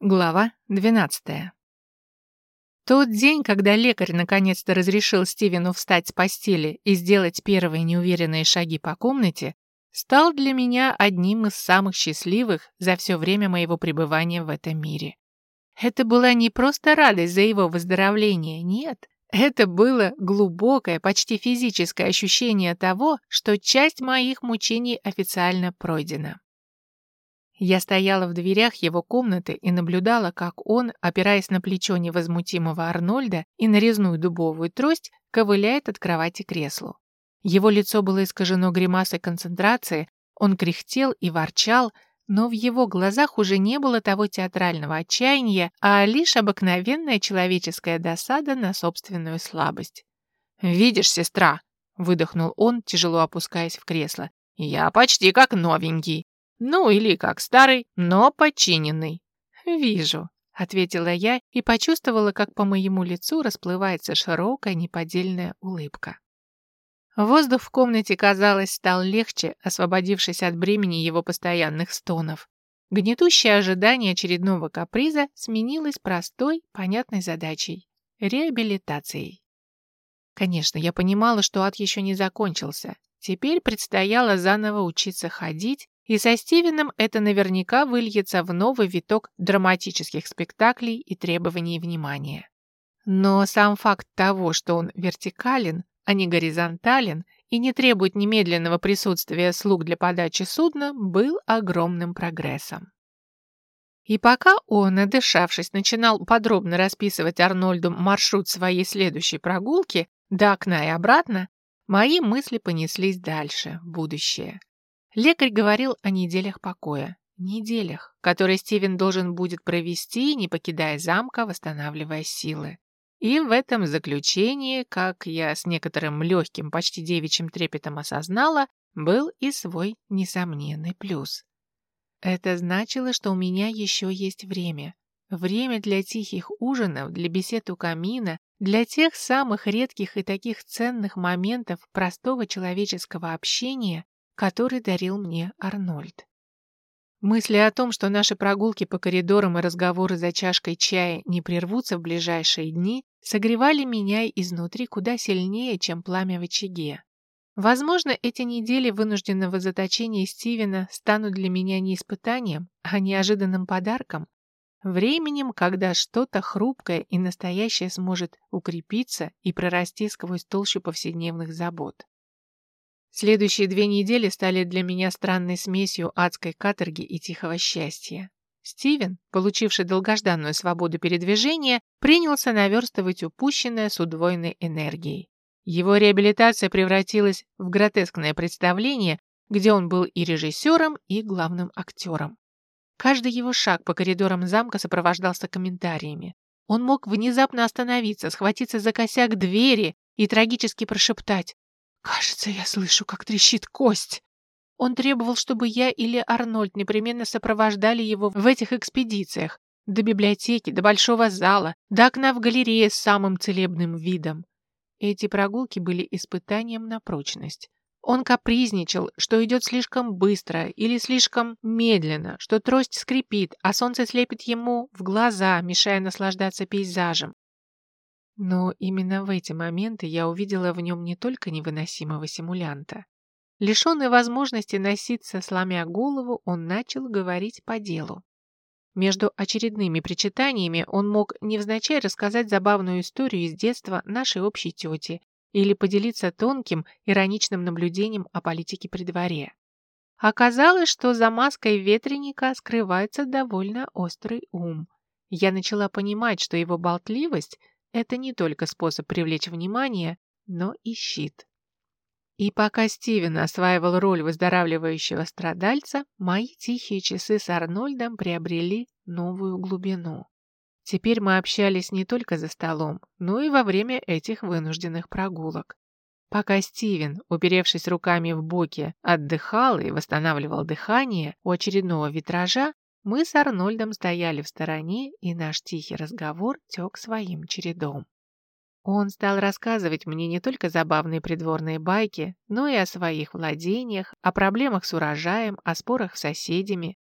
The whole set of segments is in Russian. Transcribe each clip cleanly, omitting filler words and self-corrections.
Глава 12. Тот день, когда лекарь наконец-то разрешил Стивену встать с постели и сделать первые неуверенные шаги по комнате, стал для меня одним из самых счастливых за все время моего пребывания в этом мире. Это была не просто радость за его выздоровление, нет. Это было глубокое, почти физическое ощущение того, что часть моих мучений официально пройдена. Я стояла в дверях его комнаты и наблюдала, как он, опираясь на плечо невозмутимого Арнольда и на резную дубовую трость, ковыляет от кровати к креслу. Его лицо было искажено гримасой концентрации, он кряхтел и ворчал, но в его глазах уже не было того театрального отчаяния, а лишь обыкновенная человеческая досада на собственную слабость. «Видишь, сестра!» — выдохнул он, тяжело опускаясь в кресло. «Я почти как новенький. Ну, или как старый, но починенный». «Вижу», — ответила я и почувствовала, как по моему лицу расплывается широкая неподдельная улыбка. Воздух в комнате, казалось, стал легче, освободившись от бремени его постоянных стонов. Гнетущее ожидание очередного каприза сменилось простой, понятной задачей — реабилитацией. Конечно, я понимала, что ад еще не закончился. Теперь предстояло заново учиться ходить, и со Стивеном это наверняка выльется в новый виток драматических спектаклей и требований внимания. Но сам факт того, что он вертикален, а не горизонтален, и не требует немедленного присутствия слуг для подачи судна, был огромным прогрессом. И пока он, отдышавшись, начинал подробно расписывать Арнольду маршрут своей следующей прогулки до окна и обратно, мои мысли понеслись дальше, в будущее. Лекарь говорил о неделях покоя. Неделях, которые Стивен должен будет провести, не покидая замка, восстанавливая силы. И в этом заключении, как я с некоторым легким, почти девичьим трепетом осознала, был и свой несомненный плюс. Это значило, что у меня еще есть время. Время для тихих ужинов, для бесед у камина, для тех самых редких и таких ценных моментов простого человеческого общения, который дарил мне Арнольд. Мысли о том, что наши прогулки по коридорам и разговоры за чашкой чая не прервутся в ближайшие дни, согревали меня изнутри куда сильнее, чем пламя в очаге. Возможно, эти недели вынужденного заточения Стивена станут для меня не испытанием, а неожиданным подарком, временем, когда что-то хрупкое и настоящее сможет укрепиться и прорасти сквозь толщу повседневных забот. Следующие 2 недели стали для меня странной смесью адской каторги и тихого счастья. Стивен, получивший долгожданную свободу передвижения, принялся наверстывать упущенное с удвоенной энергией. Его реабилитация превратилась в гротескное представление, где он был и режиссером, и главным актером. Каждый его шаг по коридорам замка сопровождался комментариями. Он мог внезапно остановиться, схватиться за косяк двери и трагически прошептать: «Кажется, я слышу, как трещит кость». Он требовал, чтобы я или Арнольд непременно сопровождали его в этих экспедициях, до библиотеки, до большого зала, до окна в галерее с самым целебным видом. Эти прогулки были испытанием на прочность. Он капризничал, что идет слишком быстро или слишком медленно, что трость скрипит, а солнце слепит ему в глаза, мешая наслаждаться пейзажем. Но именно в эти моменты я увидела в нем не только невыносимого симулянта. Лишенный возможности носиться, сломя голову, он начал говорить по делу. Между очередными причитаниями он мог невзначай рассказать забавную историю из детства нашей общей тети или поделиться тонким, ироничным наблюдением о политике при дворе. Оказалось, что за маской ветреника скрывается довольно острый ум. Я начала понимать, что его болтливость — это не только способ привлечь внимание, но и щит. И пока Стивен осваивал роль выздоравливающего страдальца, мои тихие часы с Арнольдом приобрели новую глубину. Теперь мы общались не только за столом, но и во время этих вынужденных прогулок. Пока Стивен, уперевшись руками в боки, отдыхал и восстанавливал дыхание у очередного витража, мы с Арнольдом стояли в стороне, и наш тихий разговор тек своим чередом. Он стал рассказывать мне не только забавные придворные байки, но и о своих владениях, о проблемах с урожаем, о спорах с соседями.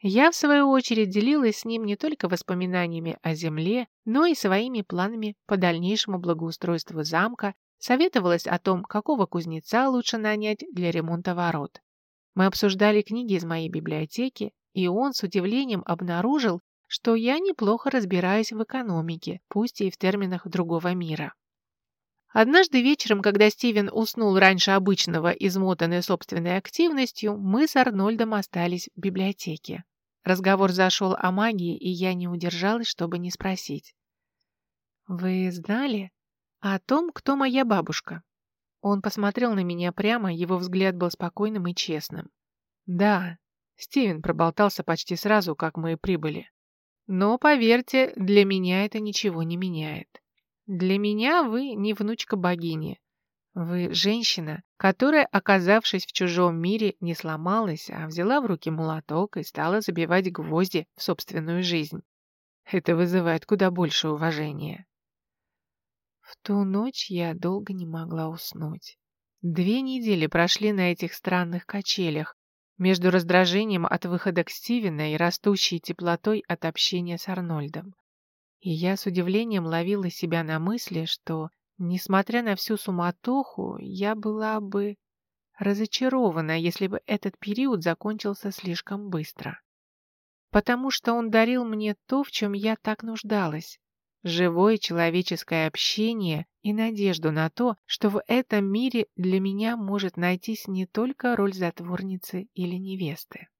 Я, в свою очередь, делилась с ним не только воспоминаниями о земле, но и своими планами по дальнейшему благоустройству замка, советовалась о том, какого кузнеца лучше нанять для ремонта ворот. Мы обсуждали книги из моей библиотеки, и он с удивлением обнаружил, что я неплохо разбираюсь в экономике, пусть и в терминах другого мира. Однажды вечером, когда Стивен уснул раньше обычного, измотанный собственной активностью, мы с Арнольдом остались в библиотеке. Разговор зашел о магии, и я не удержалась, чтобы не спросить. «Вы знали о том, кто моя бабушка?» Он посмотрел на меня прямо, его взгляд был спокойным и честным. «Да», — Стивен проболтался почти сразу, как мы прибыли. «Но, поверьте, для меня это ничего не меняет. Для меня вы не внучка богини. Вы женщина, которая, оказавшись в чужом мире, не сломалась, а взяла в руки молоток и стала забивать гвозди в собственную жизнь. Это вызывает куда больше уважения». В ту ночь я долго не могла уснуть. 2 недели прошли на этих странных качелях, между раздражением от выхода к Стивена и растущей теплотой от общения с Арнольдом. И я с удивлением ловила себя на мысли, что, несмотря на всю суматоху, я была бы разочарована, если бы этот период закончился слишком быстро. Потому что он дарил мне то, в чем я так нуждалась. Живое человеческое общение и надежду на то, что в этом мире для меня может найтись не только роль затворницы или невесты.